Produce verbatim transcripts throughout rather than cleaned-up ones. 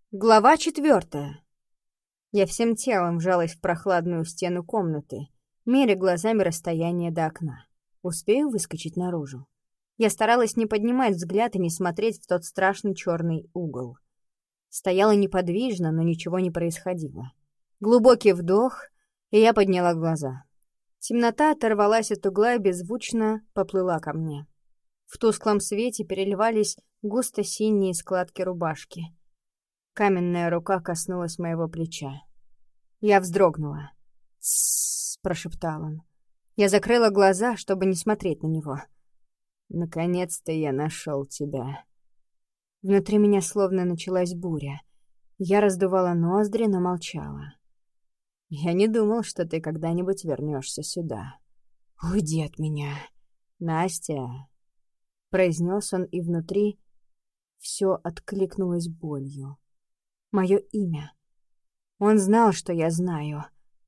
Глава четвертая. Я всем телом вжалась в прохладную стену комнаты, меря глазами расстояние до окна. Успею выскочить наружу. Я старалась не поднимать взгляд и не смотреть в тот страшный черный угол. Стояла неподвижно, но ничего не происходило. Глубокий вдох, и я подняла глаза. Темнота оторвалась от угла и беззвучно поплыла ко мне. В тусклом свете переливались густо-синие складки рубашки. Каменная рука коснулась моего плеча. Я вздрогнула. «Тссс», — прошептал он. Я закрыла глаза, чтобы не смотреть на него. «Наконец-то я нашел тебя». Внутри меня словно началась буря. Я раздувала ноздри, но молчала. «Я не думал, что ты когда-нибудь вернешься сюда. Уйди от меня, Настя», — произнес он, и внутри все откликнулось болью. Мое имя. Он знал, что я знаю.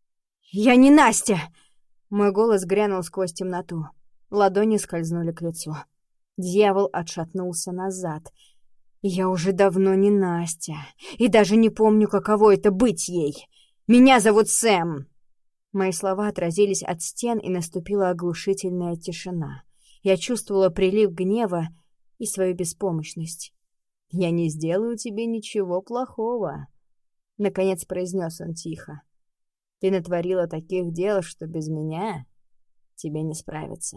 «Я не Настя!» Мой голос грянул сквозь темноту. Ладони скользнули к лицу. Дьявол отшатнулся назад. «Я уже давно не Настя, и даже не помню, каково это быть ей. Меня зовут Сэм!» Мои слова отразились от стен, и наступила оглушительная тишина. Я чувствовала прилив гнева и свою беспомощность. «Я не сделаю тебе ничего плохого», — наконец произнес он тихо. «Ты натворила таких дел, что без меня тебе не справиться».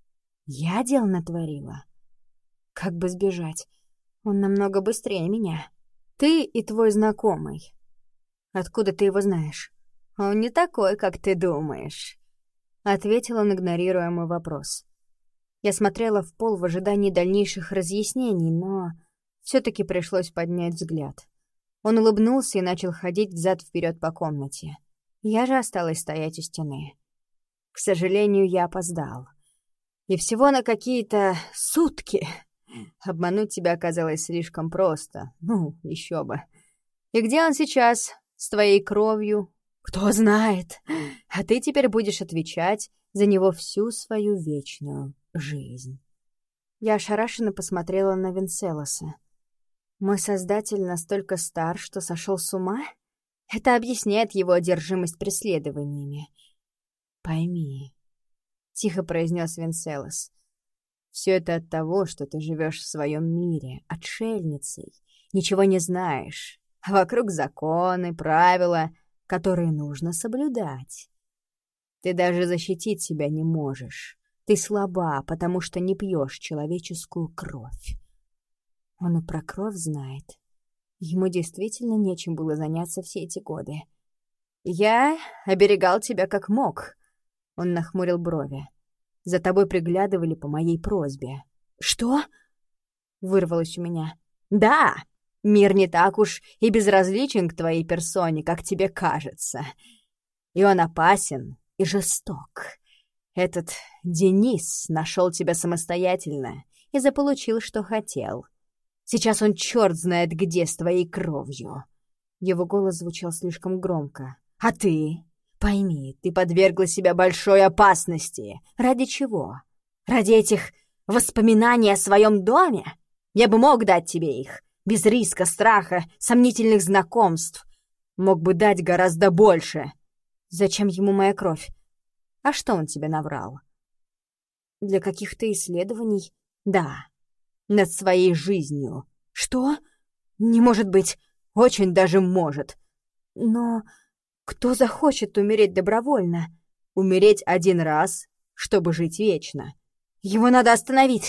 «Я дел натворила? Как бы сбежать? Он намного быстрее меня. Ты и твой знакомый. Откуда ты его знаешь?» «Он не такой, как ты думаешь», — ответил он, игнорируя мой вопрос. Я смотрела в пол в ожидании дальнейших разъяснений, но все-таки пришлось поднять взгляд. Он улыбнулся и начал ходить взад-вперед по комнате. Я же осталась стоять у стены. К сожалению, я опоздал. И всего на какие-то сутки. Обмануть тебя оказалось слишком просто. Ну, еще бы. И где он сейчас? С твоей кровью? Кто знает. А ты теперь будешь отвечать за него всю свою вечную жизнь. Я ошарашенно посмотрела на Венселоса. Мой создатель настолько стар, что сошел с ума? Это объясняет его одержимость преследованиями. «Пойми», — тихо произнес Венселос, — «все это от того, что ты живешь в своем мире, отшельницей, ничего не знаешь, а вокруг законы, правила, которые нужно соблюдать. Ты даже защитить себя не можешь. Ты слаба, потому что не пьешь человеческую кровь». Он и про кровь знает. Ему действительно нечем было заняться все эти годы. «Я оберегал тебя как мог», — он нахмурил брови. «За тобой приглядывали по моей просьбе». «Что?» — вырвалось у меня. «Да, мир не так уж и безразличен к твоей персоне, как тебе кажется. И он опасен и жесток. Этот Денис нашел тебя самостоятельно и заполучил, что хотел. Сейчас он черт знает где с твоей кровью». Его голос звучал слишком громко. «А ты? Пойми, ты подвергла себя большой опасности. Ради чего? Ради этих воспоминаний о своем доме? Я бы мог дать тебе их, без риска, страха, сомнительных знакомств. Мог бы дать гораздо больше. Зачем ему моя кровь? А что он тебе наврал? Для каких-то исследований? Да. Над своей жизнью. Что? Не может быть. Очень даже может. Но кто захочет умереть добровольно? Умереть один раз, чтобы жить вечно. Его надо остановить.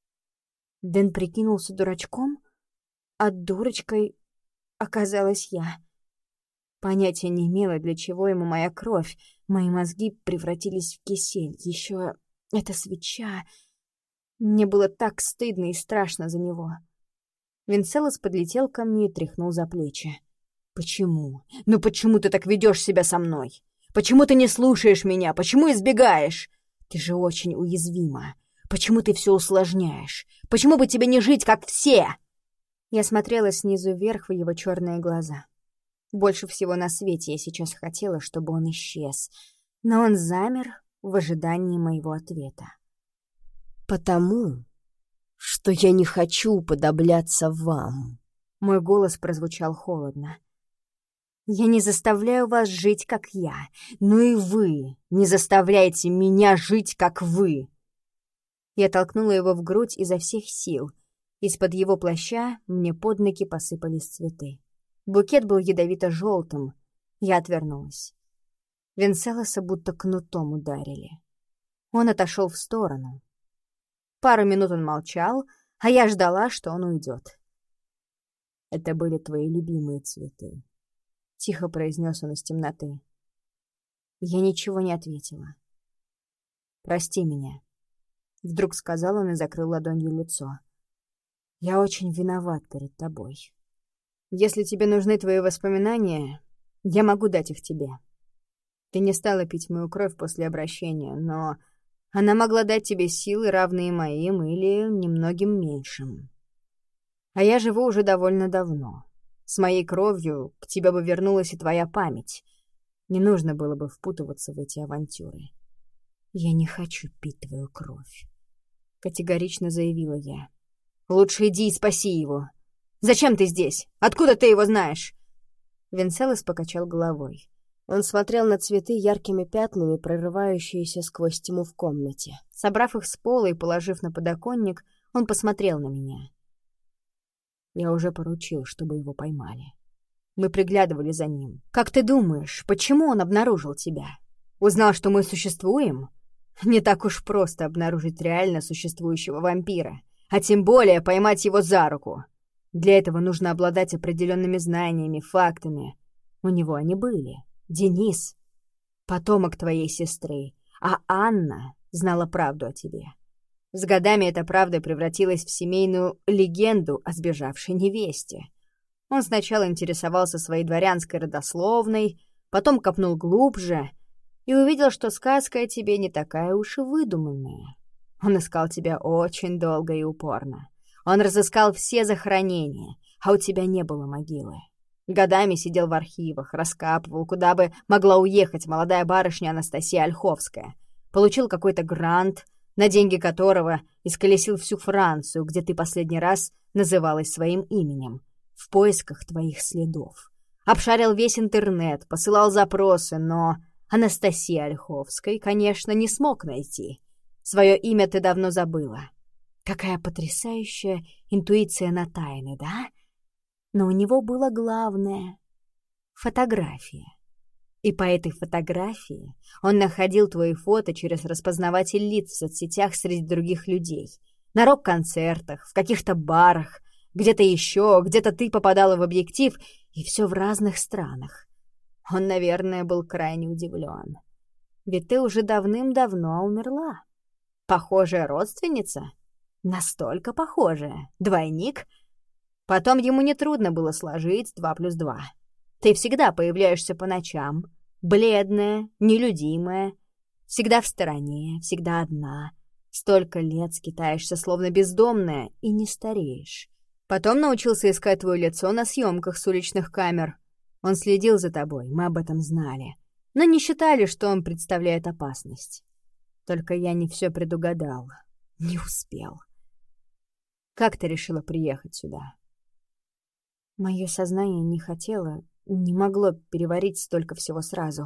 Дэн прикинулся дурачком, а дурочкой оказалась я. Понятия не имела, для чего ему моя кровь. Мои мозги превратились в кисель. Еще эта свеча... Мне было так стыдно и страшно за него. Венселос подлетел ко мне и тряхнул за плечи. «Почему? Ну почему ты так ведешь себя со мной? Почему ты не слушаешь меня? Почему избегаешь? Ты же очень уязвима. Почему ты все усложняешь? Почему бы тебе не жить, как все?» Я смотрела снизу вверх в его черные глаза. Больше всего на свете я сейчас хотела, чтобы он исчез. Но он замер в ожидании моего ответа. «Потому что я не хочу уподобляться вам, Мой голос прозвучал холодно. «Я не заставляю вас жить, как я, но и вы не заставляете меня жить, как вы!» Я толкнула его в грудь изо всех сил. Из-под его плаща мне под ноги посыпались цветы. Букет был ядовито-желтым. Я отвернулась. Венселоса будто кнутом ударили. Он отошел в сторону. Пару минут он молчал, а я ждала, что он уйдет. «Это были твои любимые цветы», — тихо произнес он из темноты. Я ничего не ответила. «Прости меня», — вдруг сказал он и закрыл ладонью лицо. «Я очень виноват перед тобой. Если тебе нужны твои воспоминания, я могу дать их тебе. Ты не стала пить мою кровь после обращения, но она могла дать тебе силы, равные моим, или немногим меньшим. А я живу уже довольно давно. С моей кровью к тебе бы вернулась и твоя память. Не нужно было бы впутываться в эти авантюры. Я не хочу пить твою кровь», — категорично заявила я. «Лучше иди и спаси его. Зачем ты здесь? Откуда ты его знаешь?» Венселос покачал головой. Он смотрел на цветы яркими пятнами, прорывающиеся сквозь тьму в комнате. Собрав их с пола и положив на подоконник, он посмотрел на меня. «Я уже поручил, чтобы его поймали. Мы приглядывали за ним. Как ты думаешь, почему он обнаружил тебя? Узнал, что мы существуем? Не так уж просто обнаружить реально существующего вампира, а тем более поймать его за руку. Для этого нужно обладать определенными знаниями, фактами. У него они были. Денис — потомок твоей сестры, а Анна знала правду о тебе. С годами эта правда превратилась в семейную легенду о сбежавшей невесте. Он сначала интересовался своей дворянской родословной, потом копнул глубже и увидел, что сказка о тебе не такая уж и выдуманная. Он искал тебя очень долго и упорно. Он разыскал все захоронения, а у тебя не было могилы. Годами сидел в архивах, раскапывал, куда бы могла уехать молодая барышня Анастасия Ольховская. Получил какой-то грант, на деньги которого исколесил всю Францию, где ты последний раз называлась своим именем, в поисках твоих следов. Обшарил весь интернет, посылал запросы, но Анастасии Ольховской, конечно, не смог найти. Свое имя ты давно забыла. Какая потрясающая интуиция на тайны, да? Но у него было главное — фотография. И по этой фотографии он находил твои фото через распознаватель лиц в соцсетях среди других людей. На рок-концертах, в каких-то барах, где-то еще, где-то ты попадала в объектив, и все в разных странах. Он, наверное, был крайне удивлен. Ведь ты уже давным-давно умерла. Похожая родственница? Настолько похожая. Двойник? Потом ему нетрудно было сложить два плюс два. Ты всегда появляешься по ночам, бледная, нелюдимая, всегда в стороне, всегда одна. Столько лет скитаешься, словно бездомная, и не стареешь. Потом научился искать твое лицо на съемках с уличных камер. Он следил за тобой, мы об этом знали, но не считали, что он представляет опасность. Только я не все предугадал, не успел. Как ты решила приехать сюда? Мое сознание не хотело, не могло переварить столько всего сразу.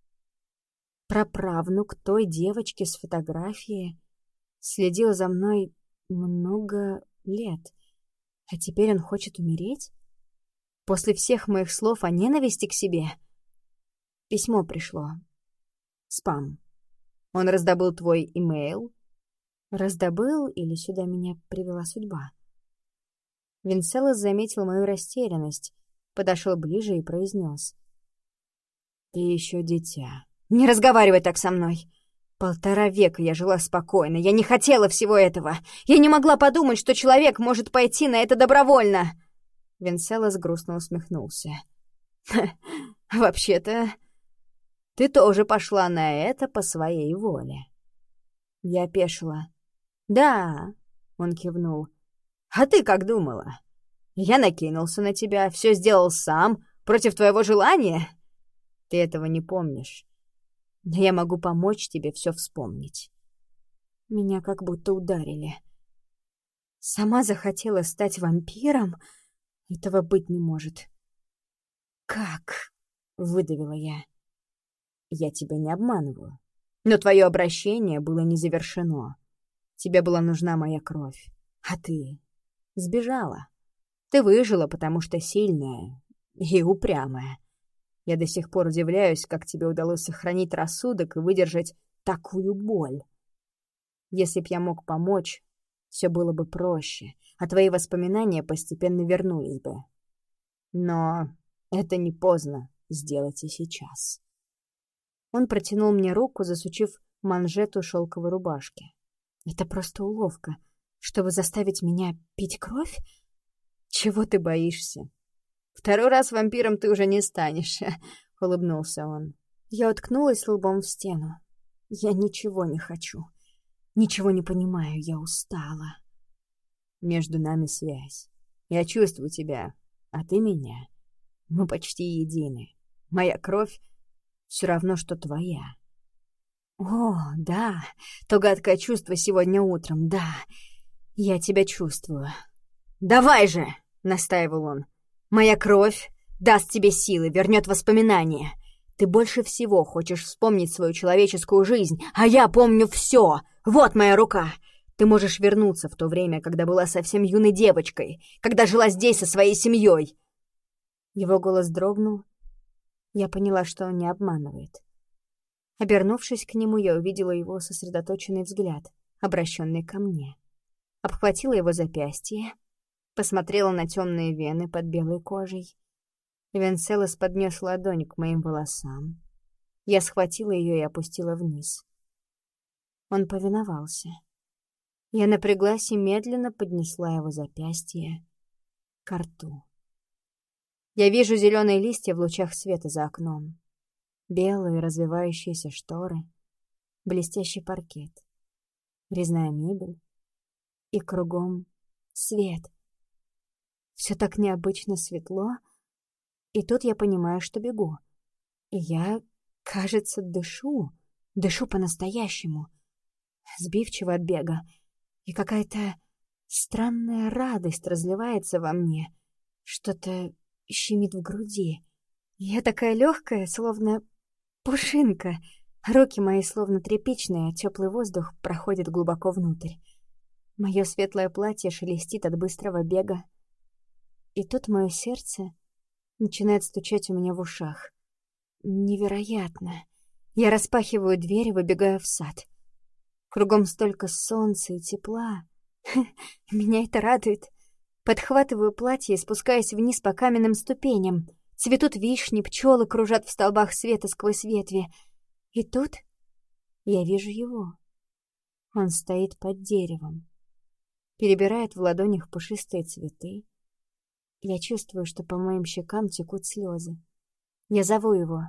Праправнук той девочки с фотографии следил за мной много лет, а теперь он хочет умереть? После всех моих слов о ненависти к себе? Письмо пришло. Спам. Он раздобыл твой имейл? Раздобыл или сюда меня привела судьба? Венселос заметил мою растерянность, подошел ближе и произнес. «Ты еще дитя. Не разговаривай так со мной. Полтора века я жила спокойно. Я не хотела всего этого. Я не могла подумать, что человек может пойти на это добровольно». Венселос грустно усмехнулся. «Вообще-то, ты тоже пошла на это по своей воле». Я опешила. «Да», — он кивнул. «А ты как думала? Я накинулся на тебя, все сделал сам, против твоего желания? Ты этого не помнишь. Но я могу помочь тебе все вспомнить». Меня как будто ударили. Сама захотела стать вампиром? Этого быть не может. «Как?» — выдавила я. «Я тебя не обманываю. Но твое обращение было не завершено. Тебе была нужна моя кровь. А ты сбежала. Ты выжила, потому что сильная и упрямая. Я до сих пор удивляюсь, как тебе удалось сохранить рассудок и выдержать такую боль. Если б я мог помочь, все было бы проще, а твои воспоминания постепенно вернулись бы. Но это не поздно сделать и сейчас». Он протянул мне руку, засучив манжету шелковой рубашки. «Это просто уловка, чтобы заставить меня пить кровь? Чего ты боишься? Второй раз вампиром ты уже не станешь», — улыбнулся он. Я уткнулась лбом в стену. «Я ничего не хочу. Ничего не понимаю, я устала». «Между нами связь. Я чувствую тебя, а ты меня. Мы почти едины. Моя кровь все равно, что твоя». «О, да, то гадкое чувство сегодня утром, да. Я тебя чувствую». «Давай же!» — настаивал он. «Моя кровь даст тебе силы, вернет воспоминания. Ты больше всего хочешь вспомнить свою человеческую жизнь, а я помню все. Вот моя рука. Ты можешь вернуться в то время, когда была совсем юной девочкой, когда жила здесь со своей семьей». Его голос дрогнул. Я поняла, что он не обманывает. Обернувшись к нему, я увидела его сосредоточенный взгляд, обращенный ко мне. Обхватила его запястье, посмотрела на темные вены под белой кожей. Венцелос поднес ладонь к моим волосам. Я схватила ее и опустила вниз. Он повиновался. Я напряглась и медленно поднесла его запястье ко рту. Я вижу зеленые листья в лучах света за окном. Белые развивающиеся шторы, блестящий паркет, резная мебель и кругом свет. Все так необычно светло, и тут я понимаю, что бегу. И я, кажется, дышу, дышу по-настоящему, сбивчиво от бега, и какая-то странная радость разливается во мне, что-то щемит в груди. Я такая легкая, словно пушинка. Руки мои словно тряпичные, а теплый воздух проходит глубоко внутрь. Мое светлое платье шелестит от быстрого бега. И тут мое сердце начинает стучать у меня в ушах. Невероятно. Я распахиваю дверь и выбегаю в сад. Кругом столько солнца и тепла. Меня это радует. Подхватываю платье и спускаюсь вниз по каменным ступеням. Цветут вишни, пчелы кружат в столбах света сквозь ветви. И тут я вижу его. Он стоит под деревом, перебирает в ладонях пушистые цветы. Я чувствую, что по моим щекам текут слезы. Я зову его.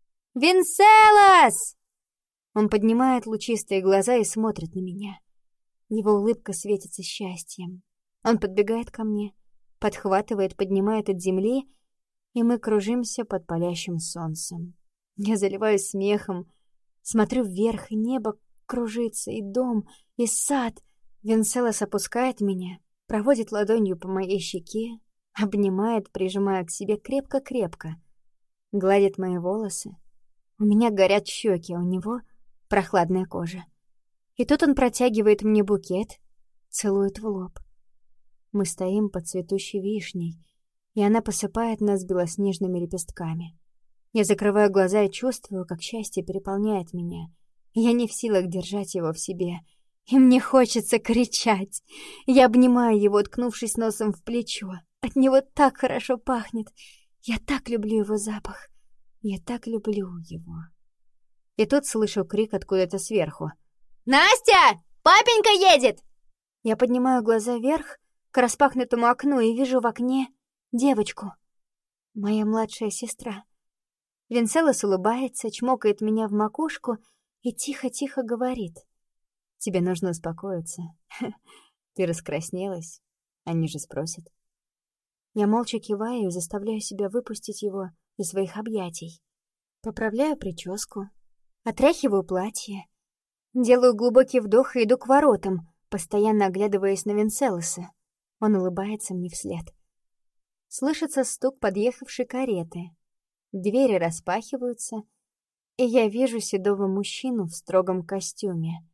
«Венцелос!» Он поднимает лучистые глаза и смотрит на меня. Его улыбка светится счастьем. Он подбегает ко мне, подхватывает, поднимает от земли, и мы кружимся под палящим солнцем. Я заливаюсь смехом, смотрю вверх, и небо кружится, и дом, и сад. Венцелос опускает меня, проводит ладонью по моей щеке, обнимает, прижимая к себе крепко-крепко, гладит мои волосы. У меня горят щеки, а у него прохладная кожа. И тут он протягивает мне букет, целует в лоб. Мы стоим под цветущей вишней, и она посыпает нас белоснежными лепестками. Я закрываю глаза и чувствую, как счастье переполняет меня. Я не в силах держать его в себе, и мне хочется кричать. Я обнимаю его, уткнувшись носом в плечо. От него так хорошо пахнет. Я так люблю его запах. Я так люблю его. И тут слышу крик откуда-то сверху. «Настя! Папенька едет!» Я поднимаю глаза вверх к распахнутому окну и вижу в окне девочку. Моя младшая сестра. Венцелос улыбается, чмокает меня в макушку и тихо-тихо говорит. «Тебе нужно успокоиться. Ты раскраснелась. Они же спросят». Я молча киваю и заставляю себя выпустить его из своих объятий. Поправляю прическу, отряхиваю платье, делаю глубокий вдох и иду к воротам, постоянно оглядываясь на Венцелоса. Он улыбается мне вслед. Слышится стук подъехавшей кареты. Двери распахиваются, и я вижу седого мужчину в строгом костюме.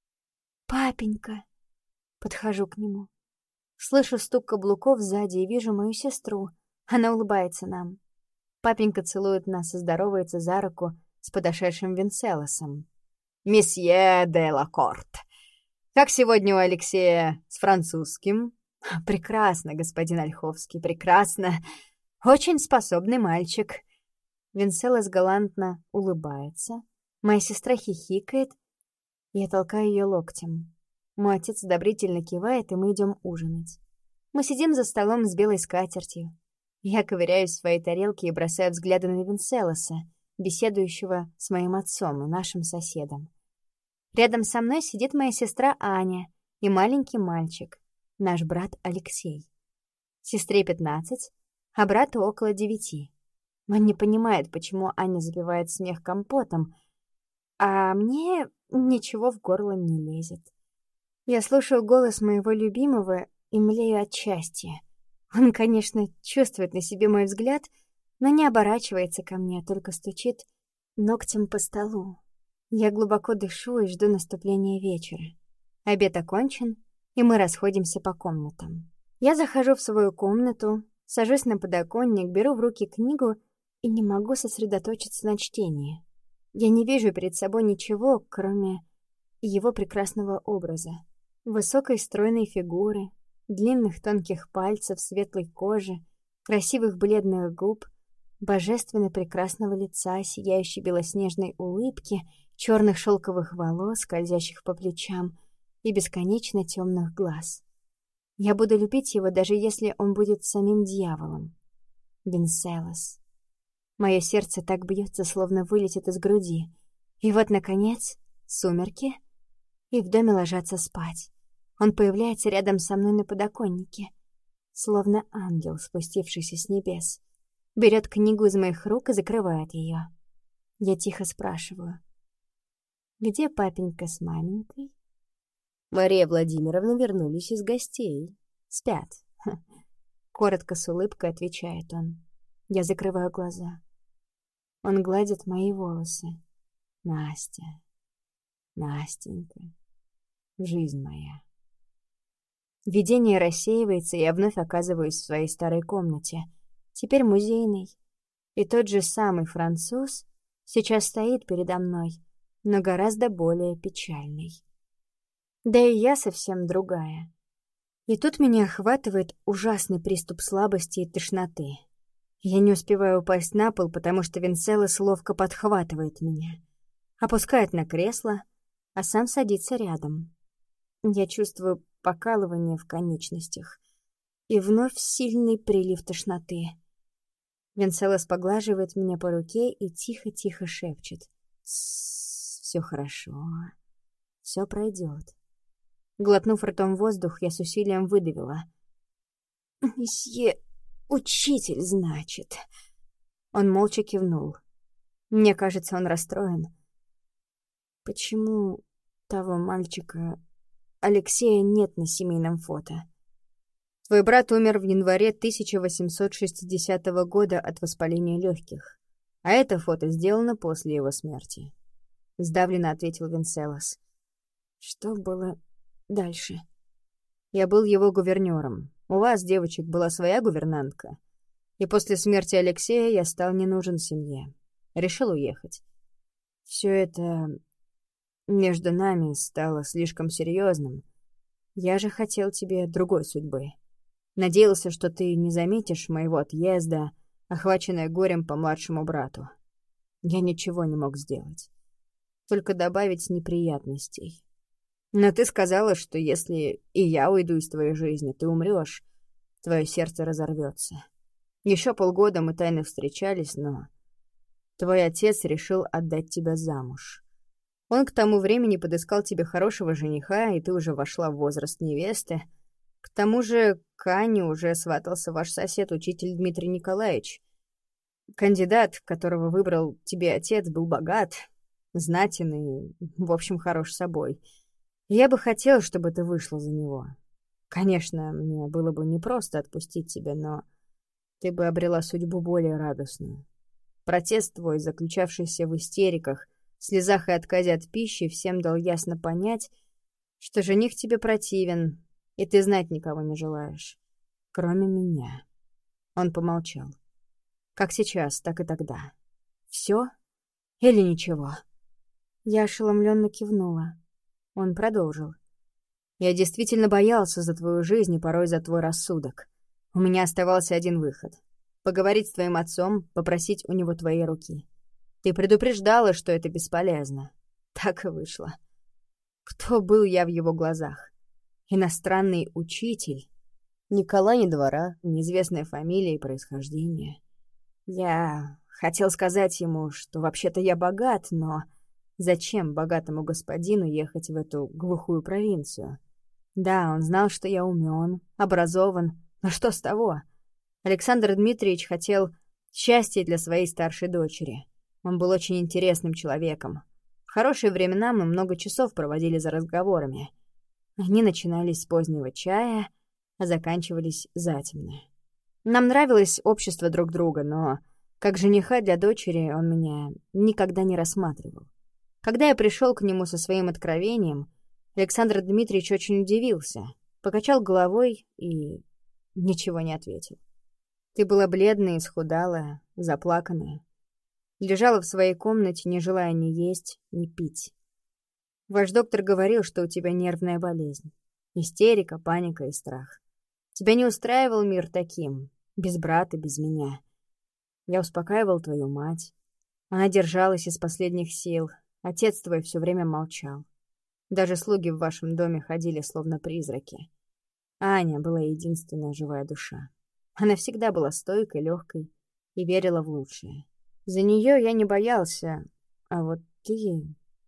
«Папенька!» Подхожу к нему. Слышу стук каблуков сзади и вижу мою сестру. Она улыбается нам. Папенька целует нас и здоровается за руку с подошедшим Венцелосом. «Месье де Лакорт! Как сегодня у Алексея с французским?» «Прекрасно, господин Ольховский, прекрасно. Очень способный мальчик». Венцелос галантно улыбается. Моя сестра хихикает. Я толкаю ее локтем. Мой отец одобрительно кивает, и мы идем ужинать. Мы сидим за столом с белой скатертью. Я ковыряюсь в своей тарелке и бросаю взгляды на Венцелоса, беседующего с моим отцом и нашим соседом. Рядом со мной сидит моя сестра Аня и маленький мальчик, наш брат Алексей. Сестре пятнадцать, а брату около девяти. Он не понимает, почему Аня запивает смех компотом, а мне ничего в горло не лезет. Я слушаю голос моего любимого и млею от счастья. Он, конечно, чувствует на себе мой взгляд, но не оборачивается ко мне, а только стучит ногтем по столу. Я глубоко дышу и жду наступления вечера. Обед окончен, и мы расходимся по комнатам. Я захожу в свою комнату, сажусь на подоконник, беру в руки книгу и не могу сосредоточиться на чтении. Я не вижу перед собой ничего, кроме его прекрасного образа. Высокой стройной фигуры, длинных тонких пальцев, светлой кожи, красивых бледных губ, божественно прекрасного лица, сияющей белоснежной улыбки, черных шелковых волос, скользящих по плечам, и бесконечно темных глаз. Я буду любить его, даже если он будет самим дьяволом. Венцелос. Мое сердце так бьется, словно вылетит из груди. И вот, наконец, сумерки, и в доме ложатся спать. Он появляется рядом со мной на подоконнике, словно ангел, спустившийся с небес. Берет книгу из моих рук и закрывает ее. Я тихо спрашиваю: «Где папенька с маменькой?» Мария Владимировна вернулись из гостей. «Спят». Коротко с улыбкой отвечает он. Я закрываю глаза. Он гладит мои волосы. «Настя, Настенька, жизнь моя». Видение рассеивается, и я вновь оказываюсь в своей старой комнате. Теперь музейной. И тот же самый француз сейчас стоит передо мной, но гораздо более печальный. Да и я совсем другая. И тут меня охватывает ужасный приступ слабости и тошноты. Я не успеваю упасть на пол, потому что Венцелос ловко подхватывает меня, опускает на кресло, а сам садится рядом. Я чувствую покалывание в конечностях и вновь сильный прилив тошноты. Венцелос поглаживает меня по руке и тихо-тихо шепчет: «Все хорошо, все пройдет». Глотнув ртом воздух, я с усилием выдавила: «Месье учитель, значит». Он молча кивнул. Мне кажется, он расстроен. Почему того мальчика Алексея нет на семейном фото? Твой брат умер в январе тысяча восемьсот шестидесятого года от воспаления легких, а это фото сделано после его смерти. Сдавленно ответил Венцелос. Что было дальше? Я был его гувернёром. У вас, девочек, была своя гувернантка. И после смерти Алексея я стал не нужен семье. Решил уехать. Все это между нами стало слишком серьезным. Я же хотел тебе другой судьбы. Надеялся, что ты не заметишь моего отъезда, охваченная горем по младшему брату. Я ничего не мог сделать. Только добавить неприятностей. Но ты сказала, что если и я уйду из твоей жизни, ты умрешь, твое сердце разорвется. Еще полгода мы тайно встречались, но твой отец решил отдать тебя замуж. Он к тому времени подыскал тебе хорошего жениха, и ты уже вошла в возраст невесты. К тому же к Ане уже сватался ваш сосед, учитель Дмитрий Николаевич. Кандидат, которого выбрал тебе отец, был богат, знатен и, в общем, хорош собой. Я бы хотел, чтобы ты вышла за него. Конечно, мне было бы непросто отпустить тебя, но ты бы обрела судьбу более радостную. Протест твой, заключавшийся в истериках, слезах и отказе от пищи, всем дал ясно понять, что жених тебе противен, и ты знать никого не желаешь, кроме меня. Он помолчал. Как сейчас, так и тогда. Все или ничего? Я ошеломленно кивнула. Он продолжил. Я действительно боялся за твою жизнь и порой за твой рассудок. У меня оставался один выход. Поговорить с твоим отцом, попросить у него твоей руки. Ты предупреждала, что это бесполезно. Так и вышло. Кто был я в его глазах? Иностранный учитель? Никола ни двора, неизвестная фамилия и происхождение. Я хотел сказать ему, что вообще-то я богат, но зачем богатому господину ехать в эту глухую провинцию? Да, он знал, что я умен, образован, но что с того? Александр Дмитриевич хотел счастья для своей старшей дочери. Он был очень интересным человеком. В хорошие времена мы много часов проводили за разговорами. Они начинались с позднего чая, а заканчивались затемно. Нам нравилось общество друг друга, но как жениха для дочери он меня никогда не рассматривал. Когда я пришел к нему со своим откровением, Александр Дмитриевич очень удивился, покачал головой и ничего не ответил. Ты была бледная, исхудалая, заплаканная. Лежала в своей комнате, не желая ни есть, ни пить. Ваш доктор говорил, что у тебя нервная болезнь. Истерика, паника и страх. Тебя не устраивал мир таким, без брата, без меня. Я успокаивал твою мать. Она держалась из последних сил. Отец твой все время молчал. Даже слуги в вашем доме ходили, словно призраки. Аня была единственная живая душа. Она всегда была стойкой, легкой и верила в лучшее. За нее я не боялся, а вот ты...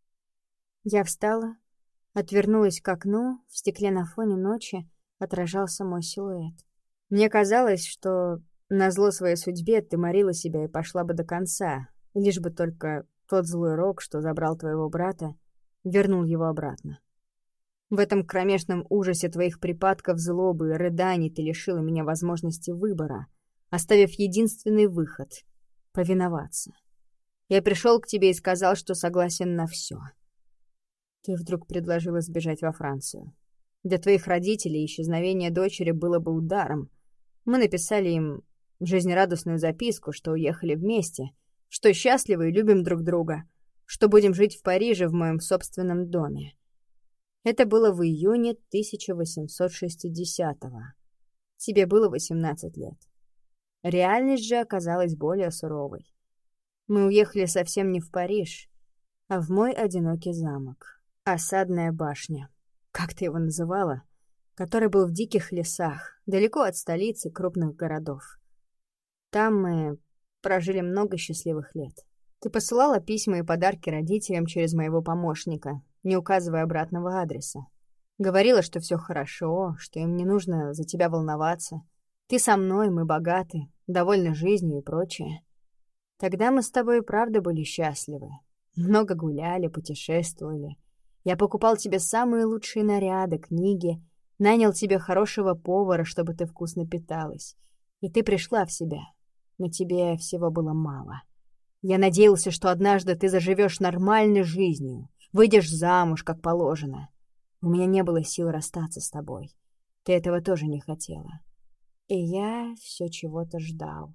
Я встала, отвернулась к окну, в стекле на фоне ночи отражался мой силуэт. Мне казалось, что назло своей судьбе ты морила себя и пошла бы до конца, лишь бы только тот злой рок, что забрал твоего брата, вернул его обратно. В этом кромешном ужасе твоих припадков злобы и рыданий ты лишила меня возможности выбора, оставив единственный выход — повиноваться. Я пришел к тебе и сказал, что согласен на все. Ты вдруг предложила сбежать во Францию. Для твоих родителей исчезновение дочери было бы ударом. Мы написали им жизнерадостную записку, что уехали вместе, что счастливы и любим друг друга, что будем жить в Париже в моем собственном доме. Это было в июне тысяча восемьсот шестидесятого. Тебе было восемнадцать лет. Реальность же оказалась более суровой. Мы уехали совсем не в Париж, а в мой одинокий замок. Осадная башня, как ты его называла, который был в диких лесах, далеко от столицы крупных городов. Там мы прожили много счастливых лет. Ты посылала письма и подарки родителям через моего помощника, не указывая обратного адреса. Говорила, что все хорошо, что им не нужно за тебя волноваться. Ты со мной, мы богаты, довольны жизнью и прочее. Тогда мы с тобой и правда были счастливы. Много гуляли, путешествовали. Я покупал тебе самые лучшие наряды, книги, нанял тебе хорошего повара, чтобы ты вкусно питалась. И ты пришла в себя, но тебе всего было мало. Я надеялся, что однажды ты заживешь нормальной жизнью, выйдешь замуж, как положено. У меня не было сил расстаться с тобой. Ты этого тоже не хотела. И я все чего-то ждал.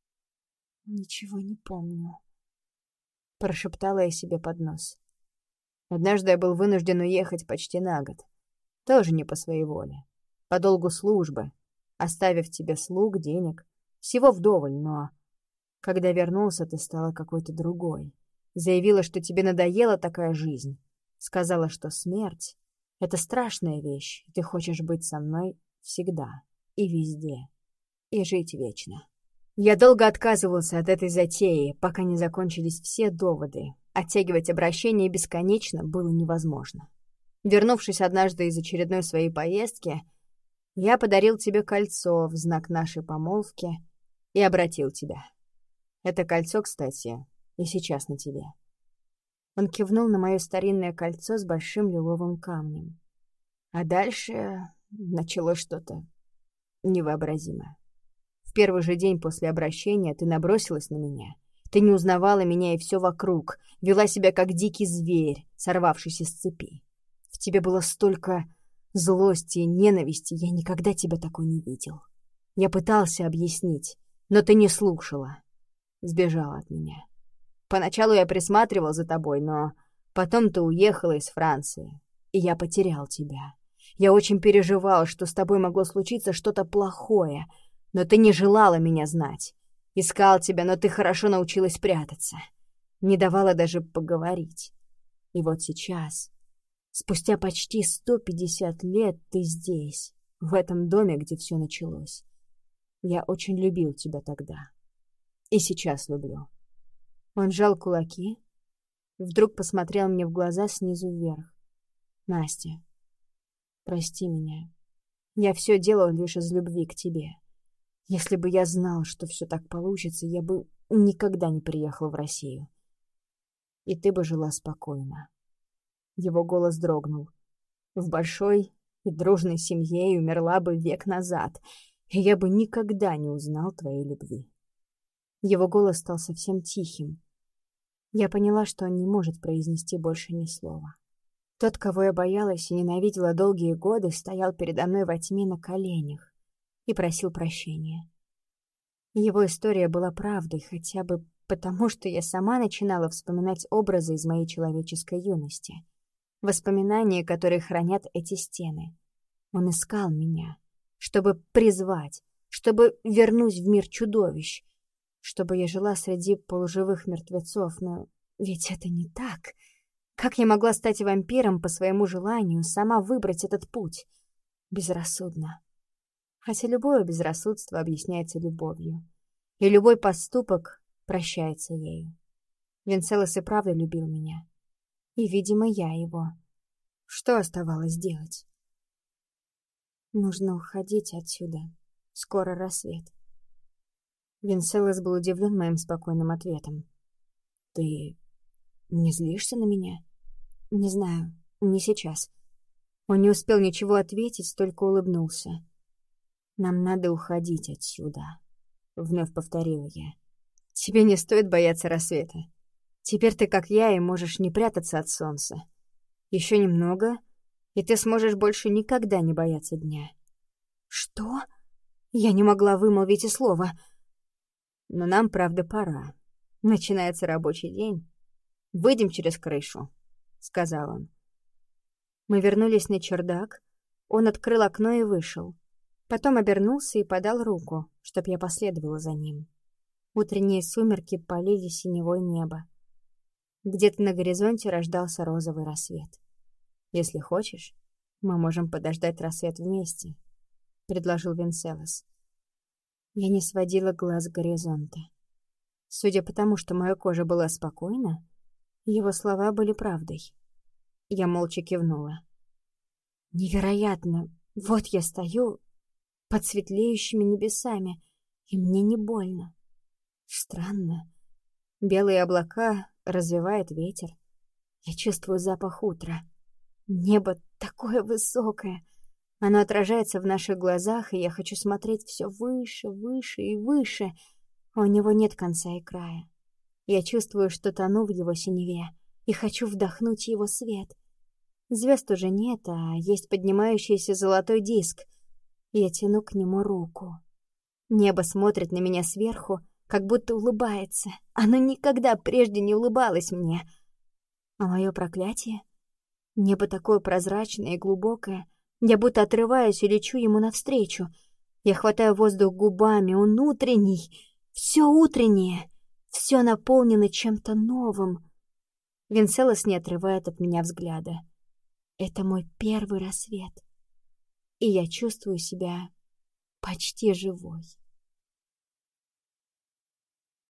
«Ничего не помню», — прошептала я себе под нос. Однажды я был вынужден уехать почти на год. Тоже не по своей воле. По долгу службы, оставив тебе слуг, денег. Всего вдоволь, но... Когда вернулся, ты стала какой-то другой. Заявила, что тебе надоела такая жизнь. Сказала, что смерть — это страшная вещь, и ты хочешь быть со мной всегда и везде. И жить вечно. Я долго отказывался от этой затеи, пока не закончились все доводы. Оттягивать обращение бесконечно было невозможно. Вернувшись однажды из очередной своей поездки, я подарил тебе кольцо в знак нашей помолвки и обратил тебя. Это кольцо, кстати, и сейчас на тебе. Он кивнул на мое старинное кольцо с большим лиловым камнем. А дальше началось что-то невообразимое. В первый же день после обращения ты набросилась на меня. Ты не узнавала меня и все вокруг, вела себя как дикий зверь, сорвавшийся с цепи. В тебе было столько злости и ненависти, я никогда тебя такой не видел. Я пытался объяснить, но ты не слушала. Сбежала от меня. Поначалу я присматривал за тобой, но потом ты уехала из Франции, и я потерял тебя. Я очень переживал, что с тобой могло случиться что-то плохое, но ты не желала меня знать. Искал тебя, но ты хорошо научилась прятаться. Не давала даже поговорить. И вот сейчас, спустя почти сто пятьдесят лет, ты здесь, в этом доме, где все началось. Я очень любил тебя тогда. И сейчас люблю. Он сжал кулаки, вдруг посмотрел мне в глаза снизу вверх. Настя, прости меня. Я все делал лишь из любви к тебе. Если бы я знал, что все так получится, я бы никогда не приехал в Россию. И ты бы жила спокойно. Его голос дрогнул. В большой и дружной семье и умерла бы век назад, и я бы никогда не узнал твоей любви. Его голос стал совсем тихим. Я поняла, что он не может произнести больше ни слова. Тот, кого я боялась и ненавидела долгие годы, стоял передо мной во тьме на коленях и просил прощения. Его история была правдой, хотя бы потому, что я сама начинала вспоминать образы из моей человеческой юности. Воспоминания, которые хранят эти стены. Он искал меня, чтобы призвать, чтобы вернуть в мир чудовищ, чтобы я жила среди полуживых мертвецов, но ведь это не так. Как я могла стать вампиром по своему желанию, сама выбрать этот путь? Безрассудно. Хотя любое безрассудство объясняется любовью, и любой поступок прощается ею. Венцелос и правда любил меня, и, видимо, я его. Что оставалось делать? Нужно уходить отсюда. Скоро рассвет. Венцелос был удивлен моим спокойным ответом. Ты не злишься на меня? Не знаю, не сейчас. Он не успел ничего ответить, только улыбнулся. «Нам надо уходить отсюда», — вновь повторила я. «Тебе не стоит бояться рассвета. Теперь ты, как я, и можешь не прятаться от солнца. Еще немного, и ты сможешь больше никогда не бояться дня». «Что?» Я не могла вымолвить и слова. «Но нам, правда, пора. Начинается рабочий день. Выйдем через крышу», — сказал он. Мы вернулись на чердак. Он открыл окно и вышел. Потом обернулся и подал руку, чтоб я последовала за ним. Утренние сумерки палили синевое небо. Где-то на горизонте рождался розовый рассвет. «Если хочешь, мы можем подождать рассвет вместе», — предложил Венцелос. Я не сводила глаз с горизонта. Судя по тому, что моя кожа была спокойна, его слова были правдой. Я молча кивнула. «Невероятно! Вот я стою под светлеющими небесами, и мне не больно. Странно. Белые облака развевает ветер. Я чувствую запах утра. Небо такое высокое. Оно отражается в наших глазах, и я хочу смотреть все выше, выше и выше. А у него нет конца и края. Я чувствую, что тону в его синеве, и хочу вдохнуть его свет. Звезд уже нет, а есть поднимающийся золотой диск. Я тяну к нему руку. Небо смотрит на меня сверху, как будто улыбается. Оно никогда прежде не улыбалось мне. А мое проклятие? Небо такое прозрачное и глубокое. Я будто отрываюсь и лечу ему навстречу. Я хватаю воздух губами, он утренний. Все утреннее. Все наполнено чем-то новым. Венцелос не отрывает от меня взгляда. Это мой первый рассвет. И я чувствую себя почти живой.